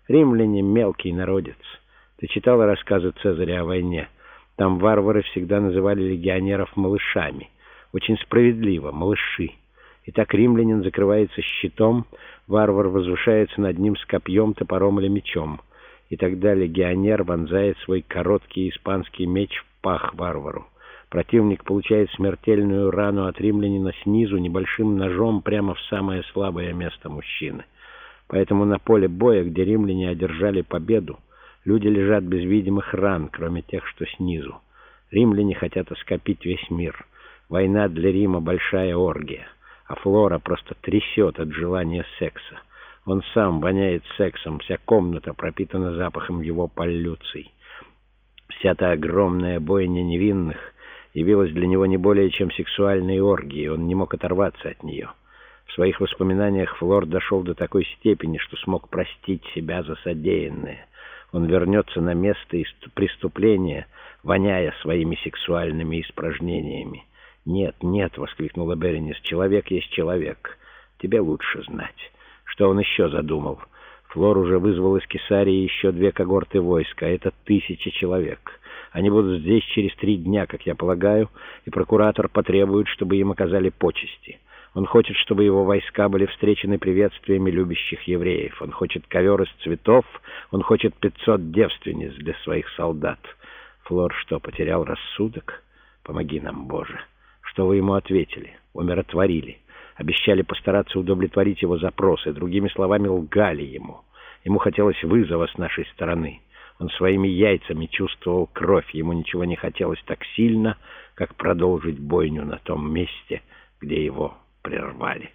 Римляне — мелкий народец. Ты читала рассказы Цезаря о войне? Там варвары всегда называли легионеров малышами. Очень справедливо — малыши. Итак, римлянин закрывается щитом, варвар возвышается над ним с копьем, топором или мечом. И тогда легионер вонзает свой короткий испанский меч в пах варвару. Противник получает смертельную рану от римлянина снизу небольшим ножом прямо в самое слабое место мужчины. Поэтому на поле боя, где римляне одержали победу, люди лежат без видимых ран, кроме тех, что снизу. Римляне хотят оскопить весь мир. Война для Рима — большая оргия, а Флора просто трясет от желания секса. Он сам воняет сексом, вся комната пропитана запахом его полюций. Вся та огромная бойня невинных явилась для него не более чем сексуальной оргией, он не мог оторваться от нее. В своих воспоминаниях Флор дошел до такой степени, что смог простить себя за содеянное. Он вернется на место преступления, воняя своими сексуальными испражнениями. «Нет, нет!» — воскликнула Беренис. «Человек есть человек. Тебе лучше знать». Что он еще задумал? Флор уже вызвал из Кесарии еще 2 когорты войска, это 1000 человек. Они будут здесь через 3 дня, как я полагаю, и прокуратор потребует, чтобы им оказали почести. Он хочет, чтобы его войска были встречены приветствиями любящих евреев. Он хочет ковер из цветов, он хочет 500 девственниц для своих солдат. Флор что, потерял рассудок? Помоги нам, Боже. Что вы ему ответили? Умиротворили. Обещали постараться удовлетворить его запросы. Другими словами, лгали ему. Ему хотелось вызова с нашей стороны. Он своими яйцами чувствовал кровь. Ему ничего не хотелось так сильно, как продолжить бойню на том месте, где его прервали.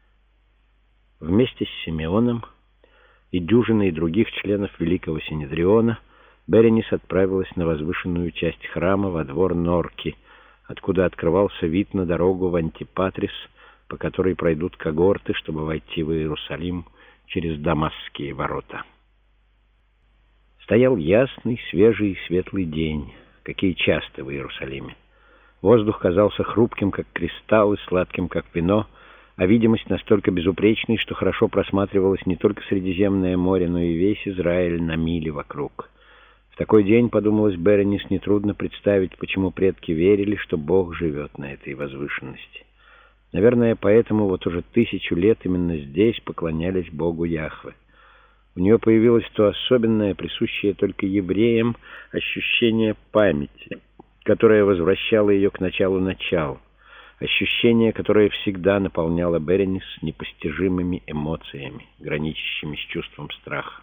Вместе с Симеоном и дюжиной других членов Великого Синедриона Беренис отправилась на возвышенную часть храма во двор Норки, откуда открывался вид на дорогу в Антипатрис, по которой пройдут когорты, чтобы войти в Иерусалим через Дамасские ворота. Стоял ясный, свежий и светлый день, какие часто в Иерусалиме. Воздух казался хрупким, как кристалл, и сладким, как вино, а видимость настолько безупречной, что хорошо просматривалось не только Средиземное море, но и весь Израиль на мили вокруг. В такой день, подумалось Беренис, нетрудно представить, почему предки верили, что Бог живет на этой возвышенности. Наверное, поэтому вот уже 1000 лет именно здесь поклонялись Богу Яхве. У нее появилось то особенное, присущее только евреям, ощущение памяти, которое возвращало ее к началу начал, ощущение, которое всегда наполняло Беренис непостижимыми эмоциями, граничащими с чувством страха.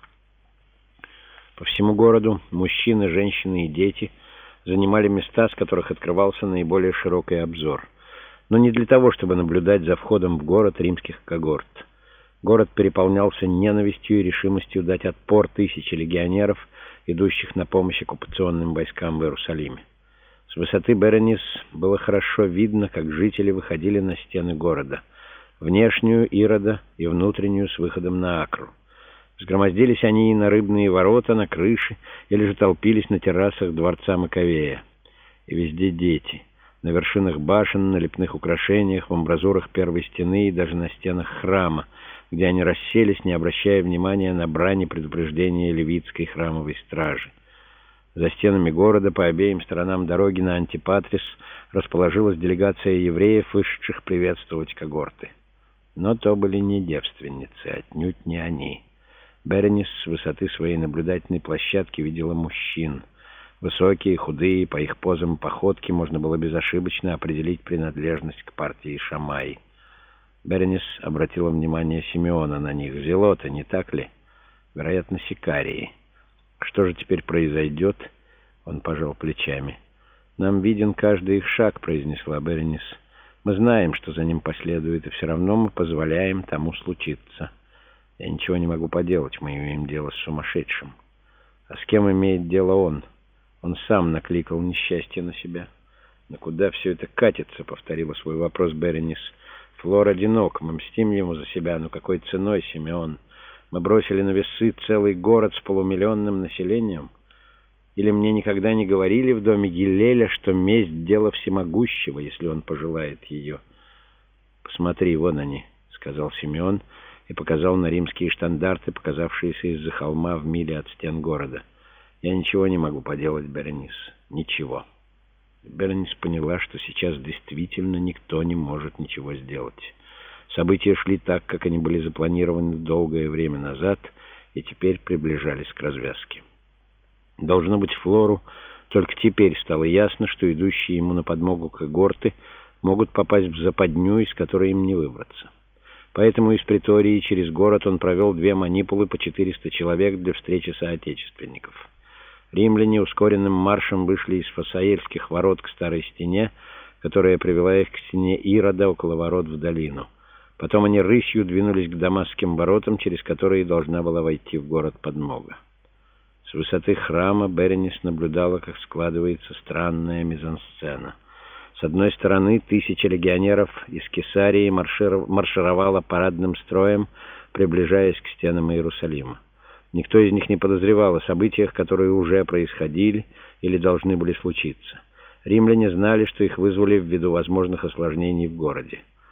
По всему городу мужчины, женщины и дети занимали места, с которых открывался наиболее широкий обзор. Но не для того, чтобы наблюдать за входом в город римских когорт. Город переполнялся ненавистью и решимостью дать отпор 1000 легионеров, идущих на помощь оккупационным войскам в Иерусалиме. С высоты Беренис было хорошо видно, как жители выходили на стены города, внешнюю Ирода и внутреннюю с выходом на Акру. Сгромоздились они и на рыбные ворота, на крыши, или же толпились на террасах дворца Маковея. И везде дети. На вершинах башен, на лепных украшениях, в амбразурах первой стены и даже на стенах храма, где они расселись, не обращая внимания на брань и предупреждения левитской храмовой стражи. За стенами города по обеим сторонам дороги на Антипатрис расположилась делегация евреев, вышедших приветствовать когорты. Но то были не девственницы, отнюдь не они. Беренис с высоты своей наблюдательной площадки видела мужчин. Высокие, худые, по их позам и походке можно было безошибочно определить принадлежность к партии Шамай. Беренис обратила внимание Симеона на них. Зелоты, не так ли? Вероятно, сикарии. Что же теперь произойдет? Он пожал плечами. Нам виден каждый их шаг, произнесла Беренис. Мы знаем, что за ним последует, и все равно мы позволяем тому случиться. Я ничего не могу поделать, мы имеем дело с сумасшедшим. А с кем имеет дело он? Он сам накликал несчастье на себя. Но куда все это катится, повторила свой вопрос Беренис. Флор одинок, мы мстим ему за себя, но какой ценой, Симеон? Мы бросили на весы целый город с полумиллионным населением? Или мне никогда не говорили в доме Гиллеля, что месть — дело всемогущего, если он пожелает ее? «Посмотри, вон они», — сказал Симеон, и и показал на римские штандарты, показавшиеся из-за холма в миле от стен города. «Я ничего не могу поделать, Беренис. Ничего». Беренис поняла, что сейчас действительно никто не может ничего сделать. События шли так, как они были запланированы долгое время назад, и теперь приближались к развязке. Должно быть, Флору только теперь стало ясно, что идущие ему на подмогу когорты могут попасть в западню, из которой им не выбраться. Поэтому из притории через город он провел 2 манипулы по 400 человек для встречи соотечественников. Римляне ускоренным маршем вышли из Фасаэльских ворот к старой стене, которая привела их к стене Ирода около ворот в долину. Потом они рысью двинулись к Дамасским воротам, через которые должна была войти в город подмога. С высоты храма Беренис наблюдала, как складывается странная мизансцена. С одной стороны 1000 легионеров из Кесарии маршировала парадным строем, приближаясь к стенам Иерусалима. Никто из них не подозревал о событиях, которые уже происходили или должны были случиться. Римляне знали, что их вызвали ввиду возможных осложнений в городе.